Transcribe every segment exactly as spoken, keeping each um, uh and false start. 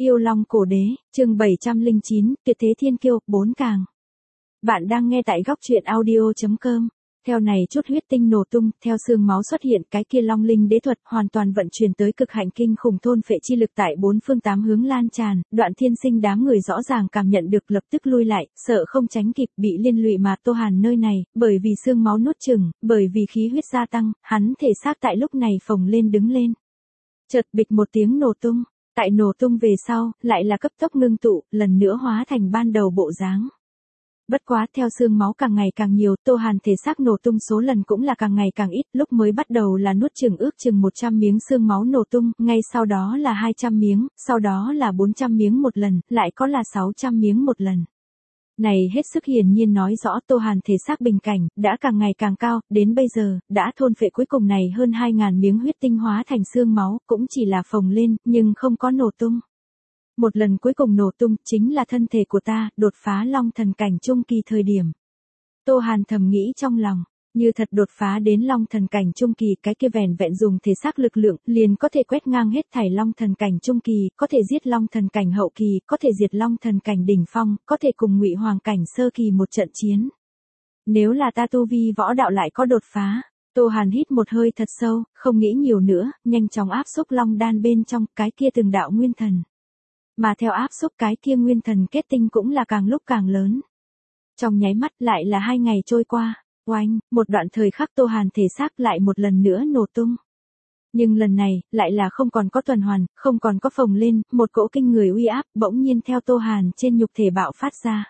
Yêu Long Cổ Đế, chương bảy trăm lẻ chín, Tuyệt Thế Thiên Kiêu, bốn càng. Bạn đang nghe tại góc truyện audio chấm com. Theo này chút huyết tinh nổ tung, theo xương máu xuất hiện, cái kia Long Linh đế thuật hoàn toàn vận chuyển tới cực hạnh kinh khủng thôn phệ chi lực tại bốn phương tám hướng lan tràn, Đoạn Thiên Sinh đám người rõ ràng cảm nhận được lập tức lui lại, sợ không tránh kịp bị liên lụy mà Tô Hàn nơi này, bởi vì xương máu nuốt chửng, bởi vì khí huyết gia tăng, hắn thể xác tại lúc này phồng lên đứng lên. Chợt bịch một tiếng nổ tung. Tại nổ tung về sau, lại là cấp tốc ngưng tụ, lần nữa hóa thành ban đầu bộ dáng. Bất quá theo xương máu càng ngày càng nhiều, Tô Hàn thể xác nổ tung số lần cũng là càng ngày càng ít, lúc mới bắt đầu là nuốt chừng ước chừng một trăm miếng xương máu nổ tung, ngay sau đó là hai trăm miếng, sau đó là bốn trăm miếng một lần, lại có là sáu trăm miếng một lần. Này hết sức hiển nhiên nói rõ Tô Hàn thể xác bình cảnh, đã càng ngày càng cao, đến bây giờ, đã thôn phệ cuối cùng này hơn hai ngàn miếng huyết tinh hóa thành xương máu, cũng chỉ là phồng lên, nhưng không có nổ tung. Một lần cuối cùng nổ tung, chính là thân thể của ta, đột phá long thần cảnh trung kỳ thời điểm. Tô Hàn thầm nghĩ trong lòng, như thật đột phá đến long thần cảnh trung kỳ, cái kia vẻn vẹn dùng thể xác lực lượng, liền có thể quét ngang hết thảy long thần cảnh trung kỳ, có thể giết long thần cảnh hậu kỳ, có thể diệt long thần cảnh đỉnh phong, có thể cùng Ngụy Hoàng cảnh sơ kỳ một trận chiến. Nếu là ta tu vi võ đạo lại có đột phá, Tô Hàn hít một hơi thật sâu, không nghĩ nhiều nữa, nhanh chóng áp xúc long đan bên trong cái kia từng đạo nguyên thần. Mà theo áp xúc cái kia nguyên thần kết tinh cũng là càng lúc càng lớn. Trong nháy mắt lại là hai ngày trôi qua. Oanh, một đoạn thời khắc Tô Hàn thể xác lại một lần nữa nổ tung. Nhưng lần này, lại là không còn có tuần hoàn, không còn có phồng lên, một cỗ kinh người uy áp bỗng nhiên theo Tô Hàn trên nhục thể bạo phát ra.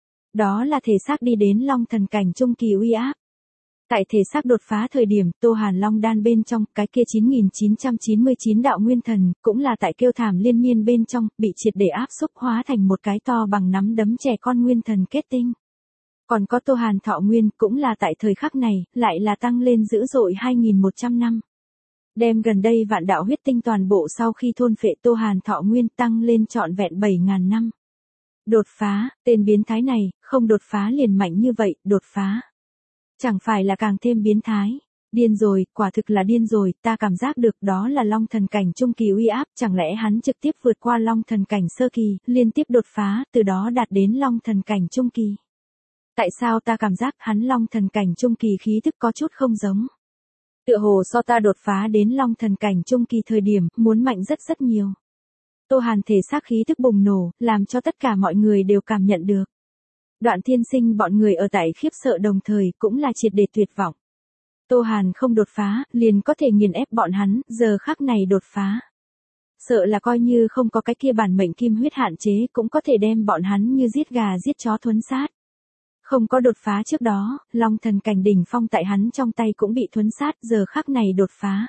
Đó là thể xác đi đến long thần cảnh trung kỳ uy áp. Tại thể xác đột phá thời điểm, Tô Hàn long đan bên trong, cái kia chín nghìn chín trăm chín mươi chín đạo nguyên thần, cũng là tại kêu thảm liên miên bên trong, bị triệt để áp xúc hóa thành một cái to bằng nắm đấm trẻ con nguyên thần kết tinh. Còn có Tô Hàn thọ nguyên, cũng là tại thời khắc này, lại là tăng lên dữ dội hai nghìn một trăm năm. Đem gần đây vạn đạo huyết tinh toàn bộ sau khi thôn phệ Tô Hàn thọ nguyên tăng lên trọn vẹn bảy nghìn năm. Đột phá, tên biến thái này, không đột phá liền mạnh như vậy, đột phá. Chẳng phải là càng thêm biến thái. Điên rồi, quả thực là điên rồi, ta cảm giác được đó là long thần cảnh trung kỳ uy áp, chẳng lẽ hắn trực tiếp vượt qua long thần cảnh sơ kỳ, liên tiếp đột phá, từ đó đạt đến long thần cảnh trung kỳ. Tại sao ta cảm giác hắn long thần cảnh trung kỳ khí thức có chút không giống? Tựa hồ so ta đột phá đến long thần cảnh trung kỳ thời điểm, muốn mạnh rất rất nhiều. Tô Hàn thể xác khí thức bùng nổ, làm cho tất cả mọi người đều cảm nhận được. Đoạn Thiên Sinh bọn người ở tại khiếp sợ đồng thời cũng là triệt để tuyệt vọng. Tô Hàn không đột phá, liền có thể nghiền ép bọn hắn, giờ khắc này đột phá. Sợ là coi như không có cái kia bản mệnh kim huyết hạn chế cũng có thể đem bọn hắn như giết gà giết chó thuấn sát. Không có đột phá trước đó, long thần cảnh đỉnh phong tại hắn trong tay cũng bị thuấn sát, giờ khắc này đột phá.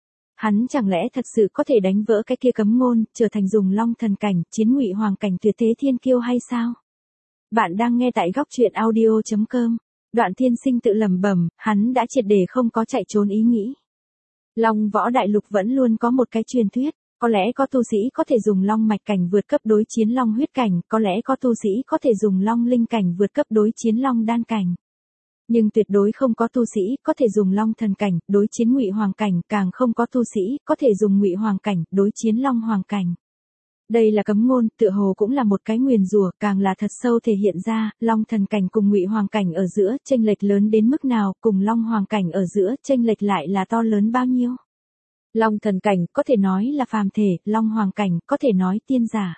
Hắn chẳng lẽ thật sự có thể đánh vỡ cái kia cấm ngôn, trở thành dùng long thần cảnh, chiến Ngụy Hoàng cảnh tuyệt thế thiên kiêu hay sao? Bạn đang nghe tại góc truyện audio chấm com. Đoạn Thiên Sinh tự lẩm bẩm, hắn đã triệt để không có chạy trốn ý nghĩ. Long võ đại lục vẫn luôn có một cái truyền thuyết, có lẽ có tu sĩ có thể dùng long mạch cảnh vượt cấp đối chiến long huyết cảnh, có lẽ có tu sĩ có thể dùng long linh cảnh vượt cấp đối chiến long đan cảnh. Nhưng tuyệt đối không có tu sĩ có thể dùng long thần cảnh đối chiến Ngụy Hoàng cảnh, càng không có tu sĩ có thể dùng Ngụy Hoàng cảnh đối chiến long hoàng cảnh. Đây là cấm ngôn, tựa hồ cũng là một cái nguyền rủa, càng là thật sâu thể hiện ra, long thần cảnh cùng Ngụy Hoàng cảnh ở giữa, chênh lệch lớn đến mức nào, cùng long hoàng cảnh ở giữa, chênh lệch lại là to lớn bao nhiêu. Long thần cảnh có thể nói là phàm thể, long hoàng cảnh có thể nói tiên giả.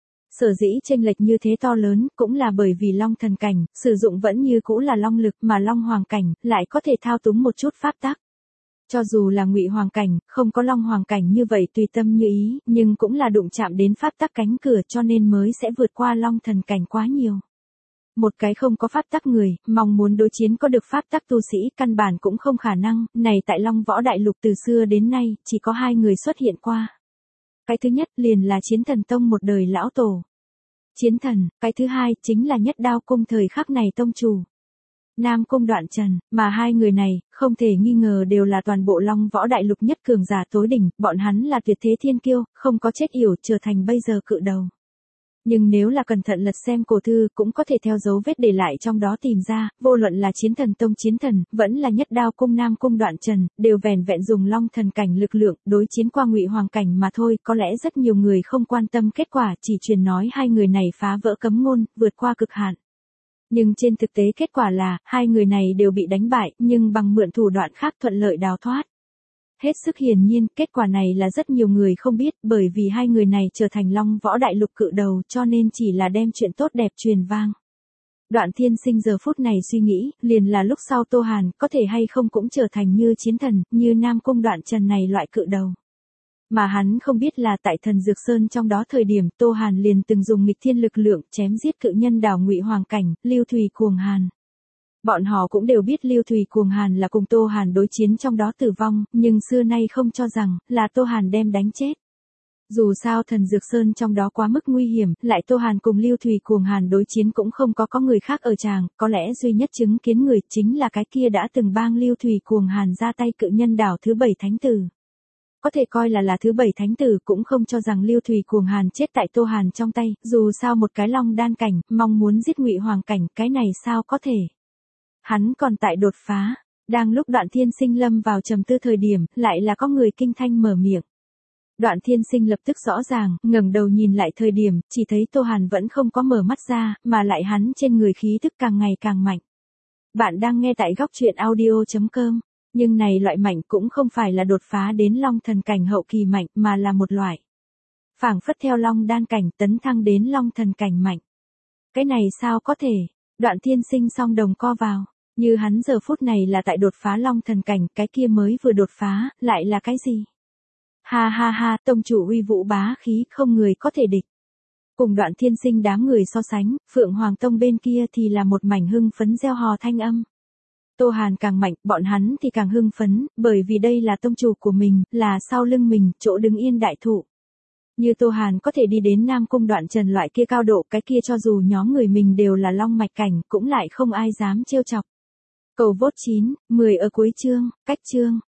Sở dĩ chênh lệch như thế to lớn, cũng là bởi vì long thần cảnh, sử dụng vẫn như cũ là long lực, mà long hoàng cảnh, lại có thể thao túng một chút pháp tắc. Cho dù là Ngụy Hoàng cảnh, không có long hoàng cảnh như vậy tùy tâm như ý, nhưng cũng là đụng chạm đến pháp tắc cánh cửa cho nên mới sẽ vượt qua long thần cảnh quá nhiều. Một cái không có pháp tắc người, mong muốn đối chiến có được pháp tắc tu sĩ căn bản cũng không khả năng, này tại long võ đại lục từ xưa đến nay, chỉ có hai người xuất hiện qua. Cái thứ nhất liền là Chiến Thần Tông một đời lão tổ. Chiến Thần, cái thứ hai chính là Nhất Đao Cung thời khắc này tông chủ. Nam Cung Đoạn Trần, mà hai người này, không thể nghi ngờ đều là toàn bộ long võ đại lục nhất cường giả tối đỉnh, bọn hắn là tuyệt thế thiên kiêu, không có chết yểu trở thành bây giờ cự đầu. Nhưng nếu là cẩn thận lật xem cổ thư cũng có thể theo dấu vết để lại trong đó tìm ra, vô luận là chiến thần tông chiến thần, vẫn là nhất đao cung nam cung đoạn trần, đều vẻn vẹn dùng long thần cảnh lực lượng, đối chiến qua ngụy hoàng cảnh mà thôi, có lẽ rất nhiều người không quan tâm kết quả, chỉ truyền nói hai người này phá vỡ cấm ngôn, vượt qua cực hạn. Nhưng trên thực tế kết quả là, hai người này đều bị đánh bại, nhưng bằng mượn thủ đoạn khác thuận lợi đào thoát. Hết sức hiển nhiên, kết quả này là rất nhiều người không biết, bởi vì hai người này trở thành Long Võ Đại Lục cự đầu, cho nên chỉ là đem chuyện tốt đẹp truyền vang. Đoạn Thiên Sinh giờ phút này suy nghĩ, liền là lúc sau Tô Hàn, có thể hay không cũng trở thành như chiến thần, như Nam Cung Đoạn Trần này loại cự đầu. Mà hắn không biết là tại Thần Dược Sơn trong đó thời điểm, Tô Hàn liền từng dùng nghịch thiên lực lượng, chém giết cự nhân đảo Ngụy Hoàng Cảnh, Lưu Thùy Cuồng Hàn. Bọn họ cũng đều biết Lưu Thùy Cuồng Hàn là cùng Tô Hàn đối chiến trong đó tử vong, nhưng xưa nay không cho rằng, là Tô Hàn đem đánh chết. Dù sao Thần Dược Sơn trong đó quá mức nguy hiểm, lại Tô Hàn cùng Lưu Thùy Cuồng Hàn đối chiến cũng không có có người khác ở tràng, có lẽ duy nhất chứng kiến người chính là cái kia đã từng bang Lưu Thùy Cuồng Hàn ra tay cự nhân đảo thứ bảy thánh tử. Có thể coi là là thứ bảy thánh tử cũng không cho rằng Lưu Thùy Cuồng Hàn chết tại Tô Hàn trong tay, dù sao một cái long đan cảnh, mong muốn giết Ngụy Hoàng Cảnh, cái này sao có thể. Hắn còn tại đột phá, đang lúc Đoạn Thiên Sinh lâm vào trầm tư thời điểm, lại là có người kinh thanh mở miệng. Đoạn Thiên Sinh lập tức rõ ràng, ngẩng đầu nhìn lại thời điểm, chỉ thấy Tô Hàn vẫn không có mở mắt ra, mà lại hắn trên người khí tức càng ngày càng mạnh. Bạn đang nghe tại góc truyện audio chấm com, nhưng này loại mạnh cũng không phải là đột phá đến long thần cảnh hậu kỳ mạnh, mà là một loại. Phảng phất theo long đan cảnh tấn thăng đến long thần cảnh mạnh. Cái này sao có thể, Đoạn Thiên Sinh song đồng co vào. Như hắn giờ phút này là tại đột phá long thần cảnh, cái kia mới vừa đột phá, lại là cái gì? Ha ha ha, tông chủ uy vũ bá khí, không người có thể địch. Cùng Đoạn Thiên Sinh đám người so sánh, Phượng Hoàng Tông bên kia thì là một mảnh hưng phấn reo hò thanh âm. Tô Hàn càng mạnh, bọn hắn thì càng hưng phấn, bởi vì đây là tông chủ của mình, là sau lưng mình, chỗ đứng yên đại thụ. Như Tô Hàn có thể đi đến Nam Cung Đoạn Trần loại kia cao độ, cái kia cho dù nhóm người mình đều là long mạch cảnh, cũng lại không ai dám trêu chọc. Cầu vote chín, mười ở cuối chương, cách chương.